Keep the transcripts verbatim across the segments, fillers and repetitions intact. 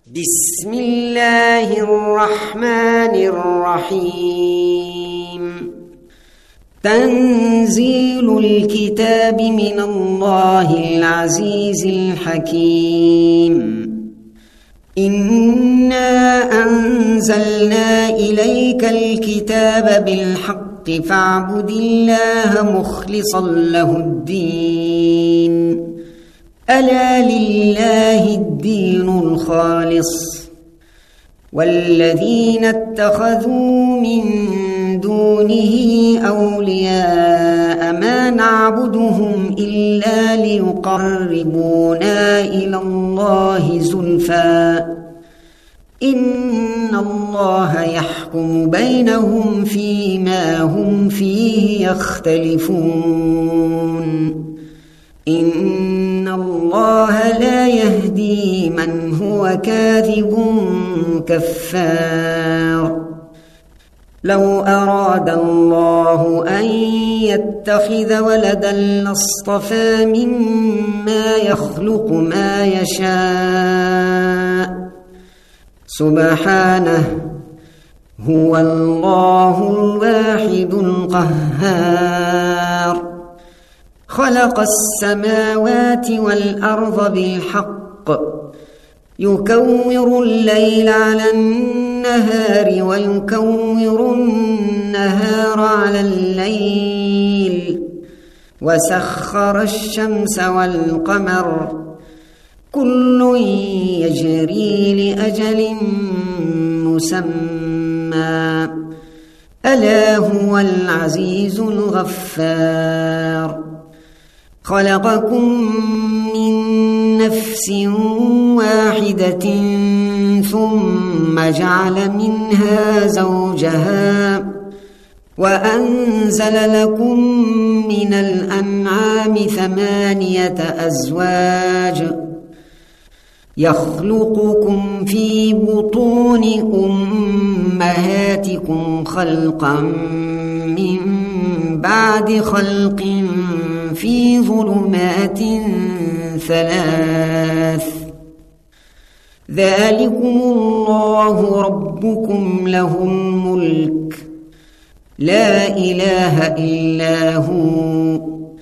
بسم الله الرحمن الرحيم. تنزيل الكتاب من الله العزيز الحكيم. إنا أنزلنا إليك الكتاب بالحق فاعبد الله مخلصا له الدين. ألا لله الدين الخالص والذين اتخذوا من دونه أولياء ما نعبدهم إلا ليقربونا إلى الله زلفى إن الله يحكم بينهم فيما هم فيه يختلفون. إن الله لا يهدي من هو كاذب كفار. لو أراد الله أن يتخذ ولدا لاصطفى مما يخلق ما يشاء سبحانه هو الله الواحد القهار. خلق السماوات والأرض بالحق يكور الليل على النهار ويكور النهار على الليل وسخر الشمس والقمر كل يجري لأجل مسمى ألا هو العزيز الغفار. خلقكم من نفس واحدة ثم جعل منها زوجها وأنزل لكم من الأنعام ثمانية أزواج يخلقكم في بطون أمهاتكم خلقا من بعد خلق في ظلمات ثلاث ذلكم الله ربكم له الملك لا إله إلا هو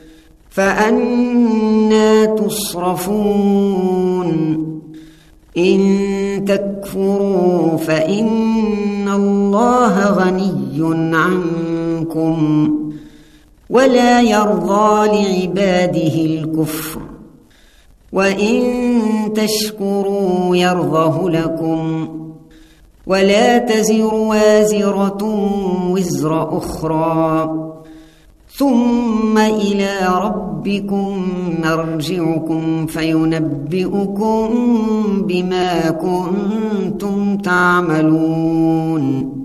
فأنى تصرفون. إن تكفروا فإن الله غني عنكم ولا يرضى لعباده الكفر وإن تشكروا يرضه لكم ولا تزر وازرة وزر أخرى ثم إلى ربكم مرجعكم فينبئكم بما كنتم تعملون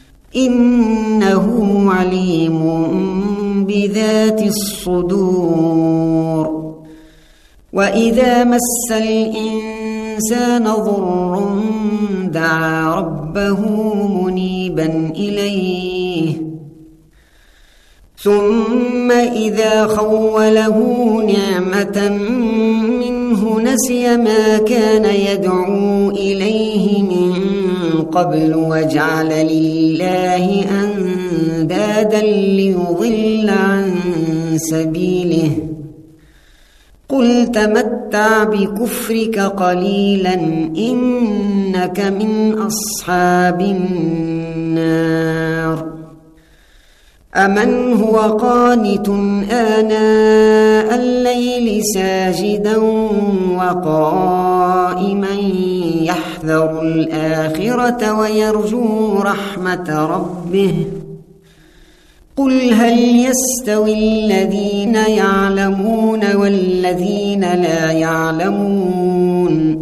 إنه عليم بذات الصدور. وإذا مس الإنسان ضر دعا ربه منيبا إليه ثم إذا خوله نعمة منه نسي ما كان يدعو إليه من قبل وجعل لله أندادا ليضل عن سبيله. قل تمتع بكفرك قليلا إنك من أصحاب النار. أمن هو قانت آناء الليل ساجدا وقائما يحذر الآخرة ويرجو رحمة ربه قل هل يستوي الذين يعلمون والذين لا يعلمون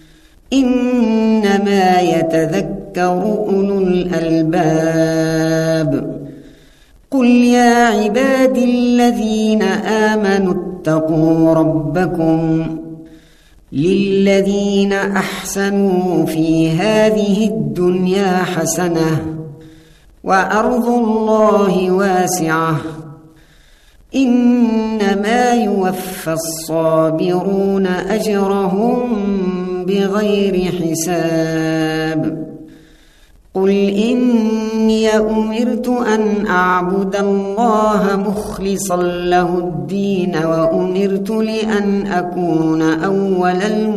إنما يتذكر أولو الألباب. قل يا عبادي الذين آمنوا اتقوا ربكم للذين أحسنوا في هذه الدنيا حسنة وأرض الله واسعة إنما يوفى الصابرون أجرهم بغير حساب قل إني أمرت أن أعبد الله مخلصا له الدين وأمرت لأن أكون أول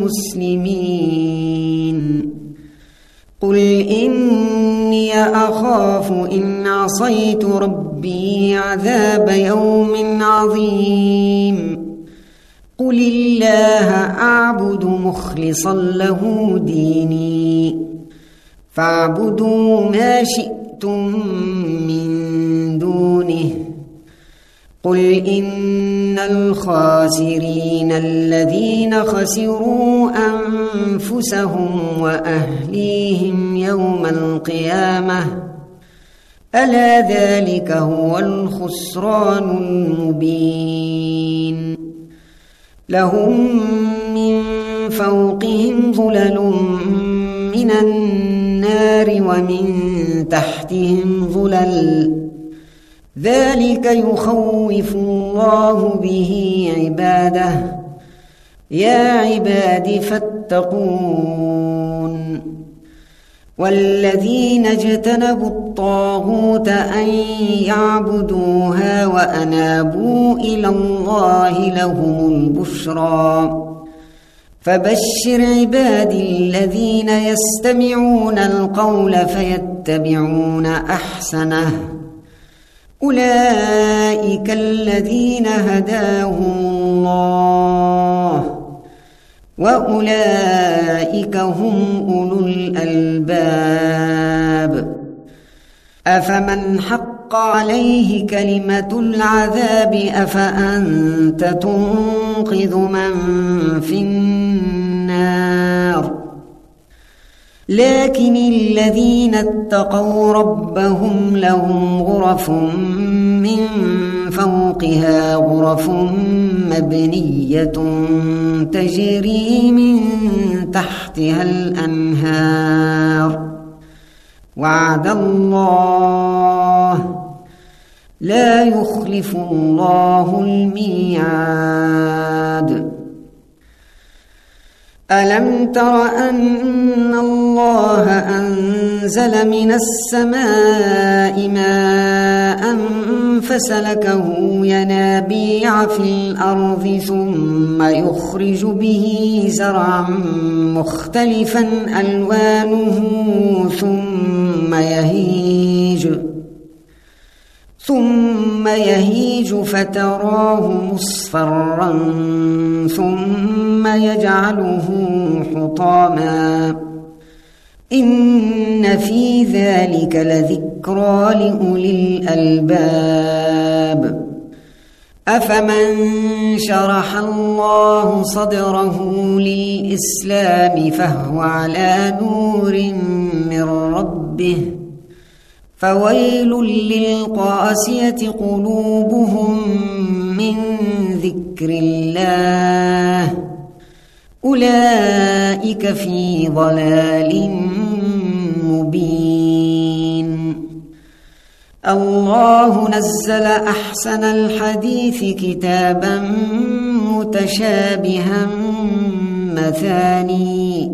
المسلمين قل إني أخاف إن عصيت ربي عذاب يوم عظيم قل الله أعبد مخلصا له ديني فاعبدوا ما شئتم من دونه قل إن الخاسرين الذين خسروا أنفسهم وأهليهم يوم القيامة ألا ذلك هو الخسران المبين لهم من فوقهم ظلل من النار ومن تحتهم ظلل ذلك يخوف الله به عباده يا عباد فاتقون والذين اجتنبوا الطاغوت أن يعبدوها وأنابوا إلى الله لهم البشرى فبشر عبادي الذين يستمعون القول فيتبعون أحسنه أولئك الذين هداهم الله وأولئك هم أولو الألباب أفمن حق عليه كلمة العذاب أفأنت تنقذ من في النار لكن الذين اتقوا ربهم لهم غرف من فوقها غرف مبنية تجري من تحتها الأنهار وعد الله لا يخلف الله الميعاد ألم تر أن الله أنزل من السماء ماء فسلكه ينابيع في الأرض ثم يخرج به زرعا مختلفا ألوانه ثم يهيج ثم يهيج فتراه مصفرا ثم يجعله حطاما إن في ذلك لذكرى لأولي الألباب أفمن شرح الله صدره للإسلام فهو على نور من ربه فويل للقاسية قلوبهم من ذكر الله أولئك في ضلال مبين الله نزل أحسن الحديث كتابا متشابها مثاني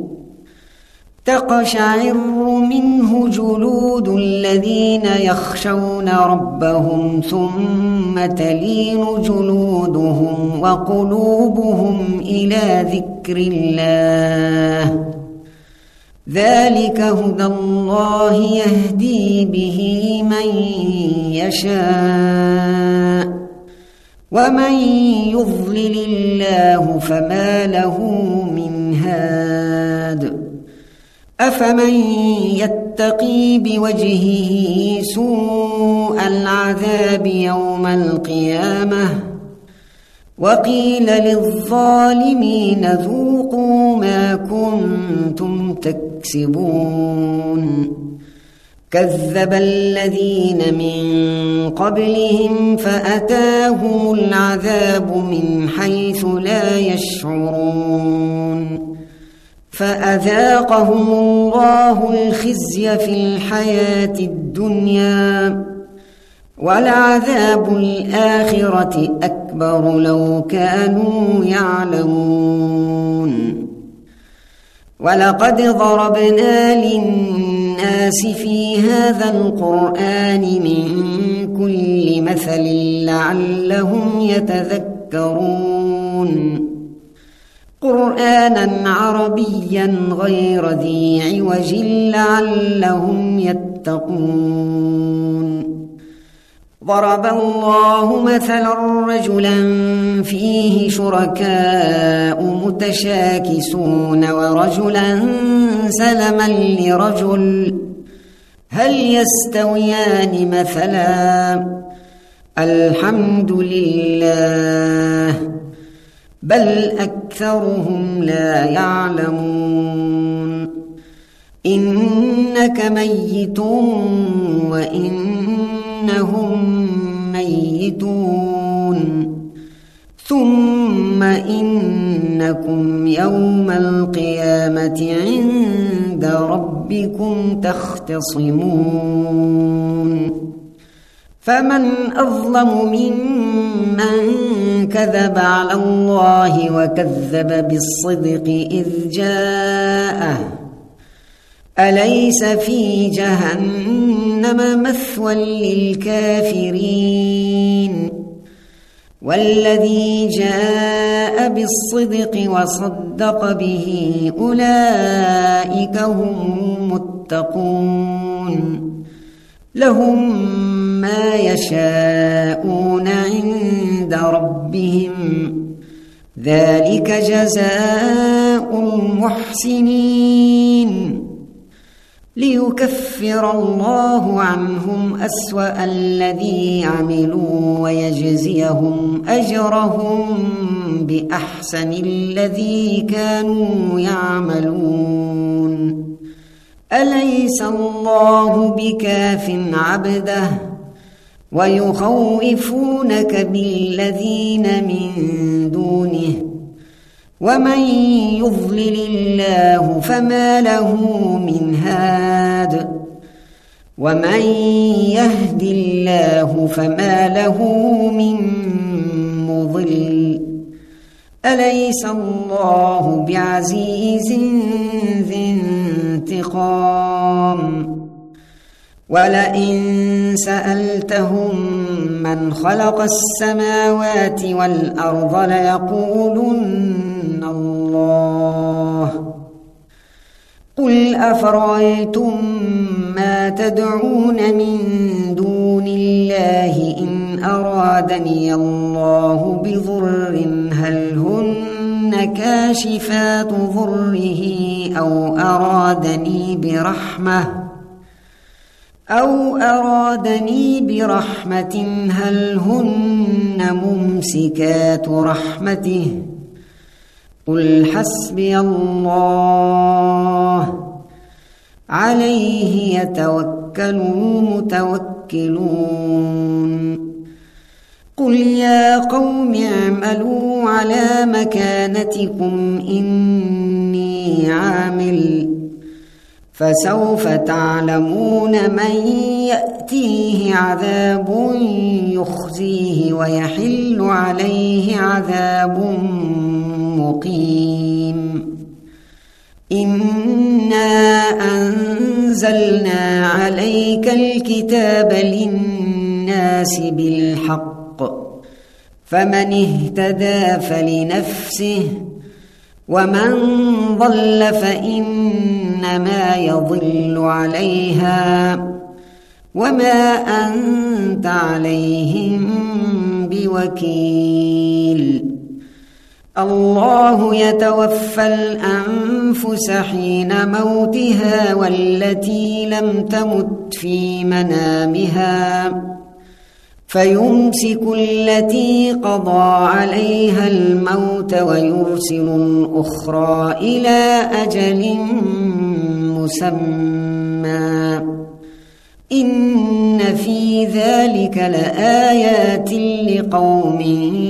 تقشعر منه جلود الذين يخشون ربهم ثم تلين جلودهم وقلوبهم إلى ذكر الله ذلك هدى الله يهدي به من يشاء ومن يضلل الله فما له من هاد أفمن يتقي بوجهه سوء العذاب يوم القيامة وقيل للظالمين ذوقوا ما كنتم تكسبون كذب الذين من قبلهم فأتاهم العذاب من حيث لا يشعرون فأذاقهم الله الخزي في الحياة الدنيا ولعذاب الآخرة أكبر لو كانوا يعلمون ولقد ضربنا للناس في هذا القرآن من كل مثل لعلهم يتذكرون قرآنا عربيا غير ذي عوج لعلهم يتقون ضرب الله مثلا رجلا فيه شركاء متشاكسون ورجلا سلما لرجل هل يستويان مثلا الحمد لله بل أكثرهم لا يعلمون إنك ميت وإنهم ميتون ثم إنكم يوم القيامة عند ربكم تختصمون فمن أظلم ممن كذب على الله وكذب بالصدق إذ جاءه أليس في جهنم مثوى للكافرين والذي جاء بالصدق وصدق به أولئك هم المتقون لهم ما يشاءون عند ربهم ذلك جزاء المحسنين ليكفر الله عنهم أسوأ الذي عملوا ويجزيهم أجرهم بأحسن الذي كانوا يعملون أليس الله بكاف عبده ويخوفونك بالذين من دونه ومن يضلل الله فما له من هاد ومن يهد الله فما له من مضل أليس الله بعزيز ذي انتقام ولئن سألتهم من خلق السماوات والأرض ليقولن الله قل أفرأيتم ما تدعون من دون الله إن أرادني الله بضر هل هن كاشفات ضره أو أرادني برحمة أو أرادني برحمة هل هن ممسكات رحمته قل حسبي الله عليه يتوكل المتوكلون قل يا قوم اعملوا على مكانتكم إني عامل فسوف تعلمون من يأتيه عذاب يخزيه ويحل عليه عذاب مقيم إنا أنزلنا عليك الكتاب للناس بالحق فمن اهتدى فلنفسه ومن ضل فإنما يضل عليها وما أنت عليهم بوكيل الله يتوفى الأنفس حين موتها والتي لم تمت في منامها فيمسك التي قضى عليها الموت ويرسل الأخرى إلى أجل مسمى إن في ذلك لآيات لقوم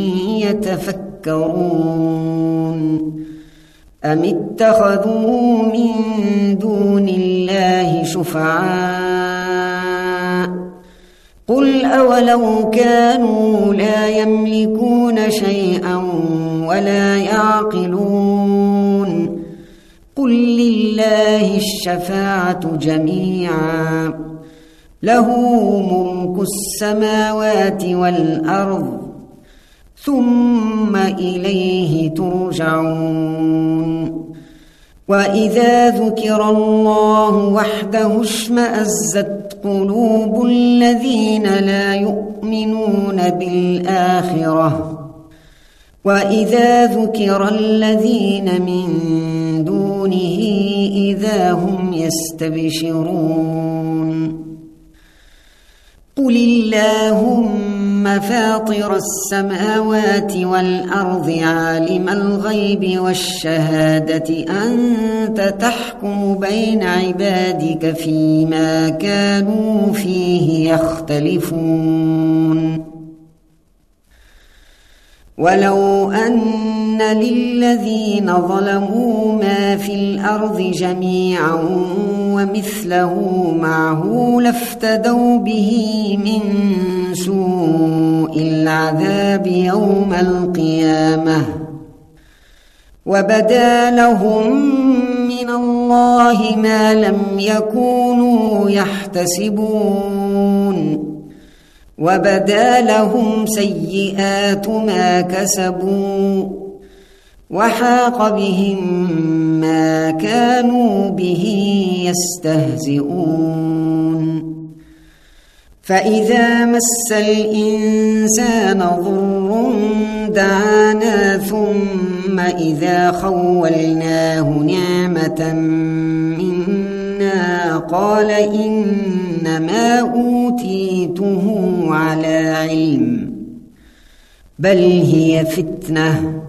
يتفكرون أم اتخذوا من دون الله شفعاء قل أولو كانوا لا يملكون شيئا ولا يعقلون قل لله الشفاعة جميعا له ملك السماوات والأرض ثم إليه ترجعون وإذا ذكر الله وحده اشمأزت قلوب الذين لا يؤمنون بالآخرة وإذا ذكر الذين من دونه إذا هم يستبشرون قل اللهم فاطر السماوات والأرض عالم الغيب والشهادة أنت تحكم بين عبادك فيما كانوا فيه يختلفون ولو أن للذين ظلموا ما في الأرض جميعا ومثله معه لافتدوا به من سوء العذاب يوم القيامة وبدا لهم من الله ما لم يكونوا يحتسبون وبدا لهم سيئات ما كسبوا وحاق بهم ما كانوا به يستهزئون فإذا مس الإنسان ضر دعانا ثم إذا خولناه نعمة منا قال إنما أوتيته على علم بل هي فتنة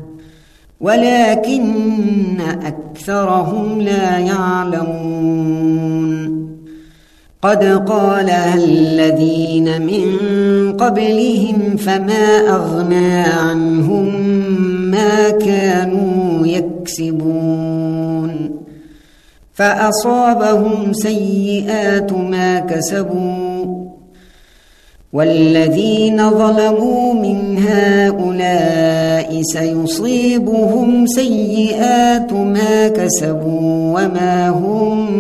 ولكن أكثرهم لا يعلمون قد قالها الذين من قبلهم فما أغنى عنهم ما كانوا يكسبون فأصابهم سيئات ما كسبوا والذين ظلموا من هؤلاء سيصيبهم سيئات ما كسبوا وما هم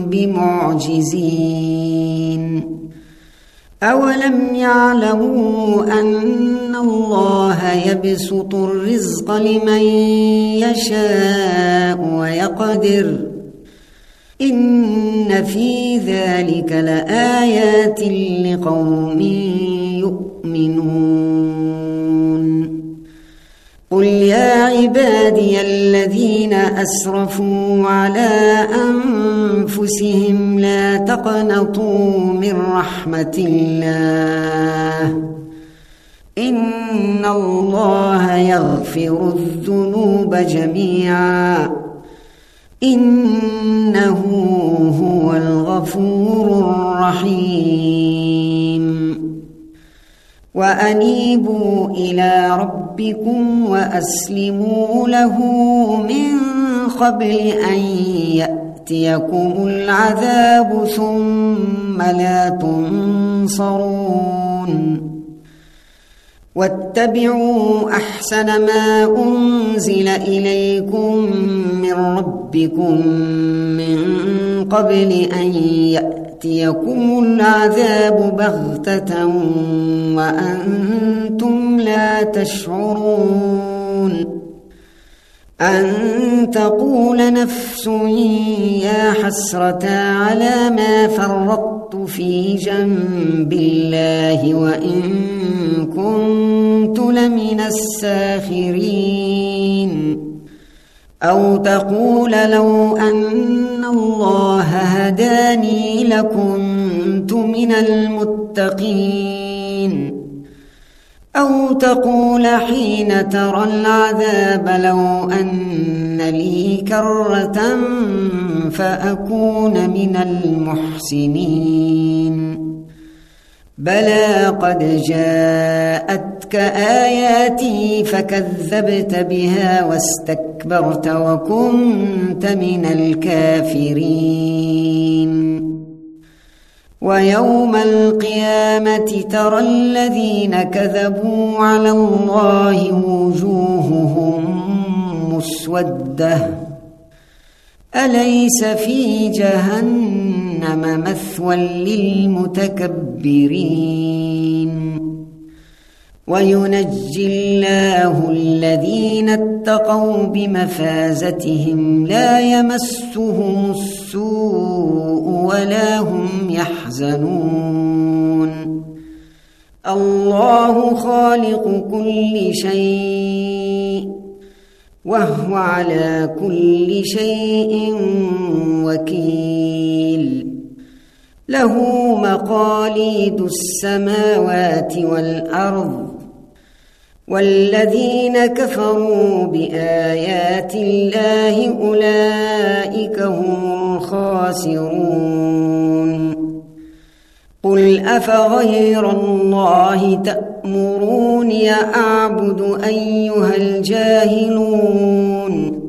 بمعجزين أولم يعلموا أن الله يبسط الرزق لمن يشاء ويقدر إن في ذلك لآيات لقوم يؤمنون قل يا عبادي الذين أسرفوا على أنفسهم لا تقنطوا من رحمة الله إن الله يغفر الذنوب جميعا إنه هو الغفور الرحيم وأنيبوا إلى ربكم وأسلموا له من قبل أن يأتيكم العذاب ثم لا تنصرون واتبعوا أحسن ما أنزل إليكم من ربكم من قبل أن يأتيكم العذاب بغتة وأنتم لا تشعرون أن تقول نفس يا حسرة على ما فرطت في جنب الله وإن كنت لمن الساخرين أو تقول لو أن الله هداني لكنت من المتقين أو تقول حين ترى العذاب لو أن لي كرة فأكون من المحسنين بلى قد جاءتك آياتي فكذبت بها واستكبرت وكنت من الكافرين ويوم القيامة ترى الذين كذبوا على الله وجوههم مسودة أليس في جهنم مثوى للمتكبرين وينجي الله الذين اتقوا بمفازتهم لا يمسهم السوء ولا هم يحزنون الله خالق كل شيء وهو على كل شيء وكيل له مقاليد السماوات والأرض والذين كفروا بآيات الله أولئك هم الخاسرون قل أفغير الله تأمروني أعبد أيها الجاهلون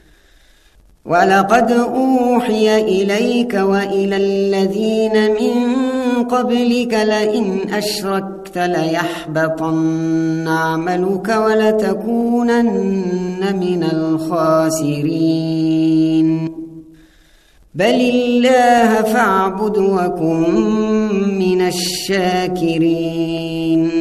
ولقد أوحي إليك وإلى الذين من قبلك لئن أشركت ليحبطن عملك ولتكونن من الخاسرين بل الله فاعبد وكن من الشاكرين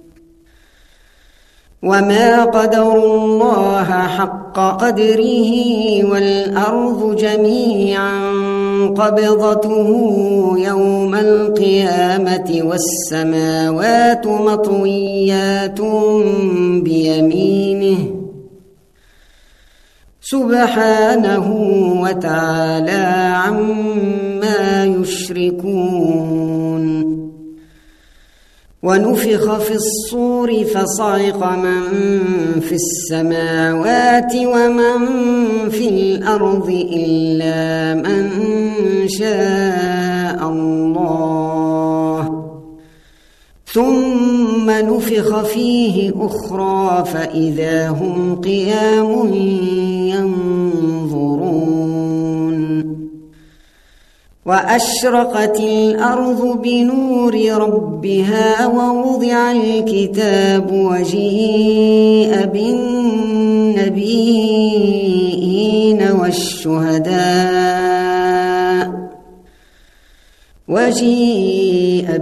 وما قدروا الله حق قدره والأرض جميعا قبضته يوم القيامة والسماوات مطويات بيمينه سبحانه وتعالى عما يشركون ونفخ في الصور فصعق من في السماوات ومن في الأرض إلا من شاء الله ثم نفخ فيه أخرى فإذا هم قيام ينظرون وأشرقت الأرض بنور ربها ووضع الكتاب وجيء بالنبيين والشهداء وجيء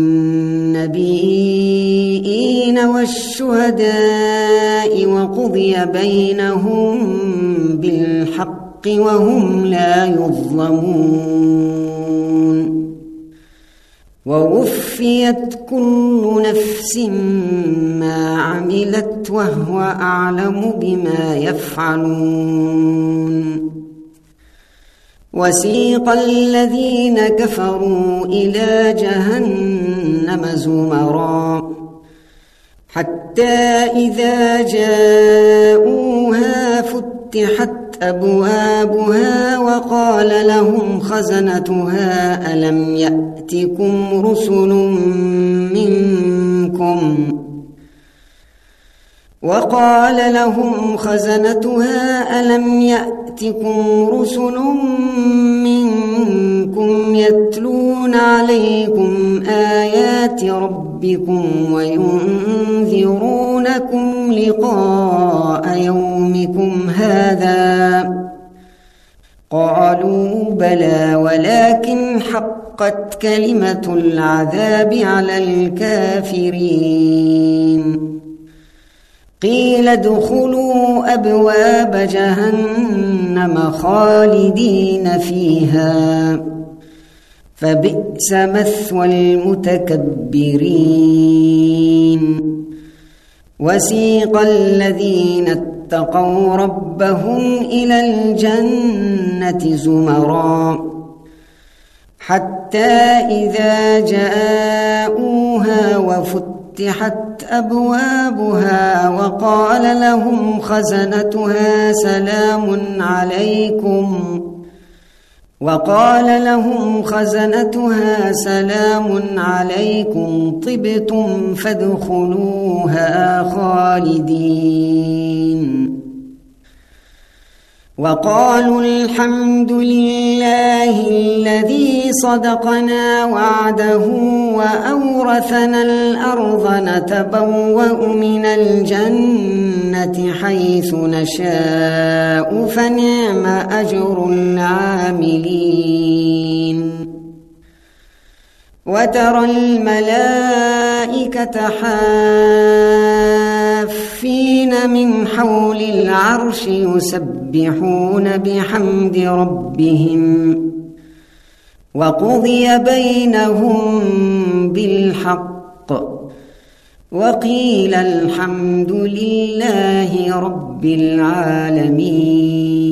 بالنبيين والشهداء وقضي بينهم بالحق وهم لا يظلمون ووفيت كل نفس ما عملت وهو أعلم بما يفعلون وسيق الذين كفروا إلى جهنم زمرا حتى إذا جاءوها فتحت أبوابها وقال لهم خزنتها ألم يأتكم رسل منكم وقال لهم خزنتها ألم يأتكم رسل منكم يتلون عليكم آيات ربكم وينذرونكم لقاء يومكم هذا قالوا بلى ولكن حقت كلمة العذاب على الكافرين قيل ادخلوا أبواب جهنم خالدين فيها فبئس مثوى المتكبرين وسيق الذين اتقوا ربهم إلى الجنة زمرا حتى إذا جاءوها وفتحت أبوابها وقال لهم خزنتها سلام عليكم وقال لهم خزنتها سلام عليكم طبتم فادخلوها خالدين وقالوا الحمد لله الذي صدقنا وعده وأورثنا الأرض نتبوأ من الجنة حيث نشاء فنعم أجر العاملين وترى الملائكة حافين من حول العرش يسبحون بحمد ربهم وقضي بينهم بالحق وقيل الحمد لله رب العالمين.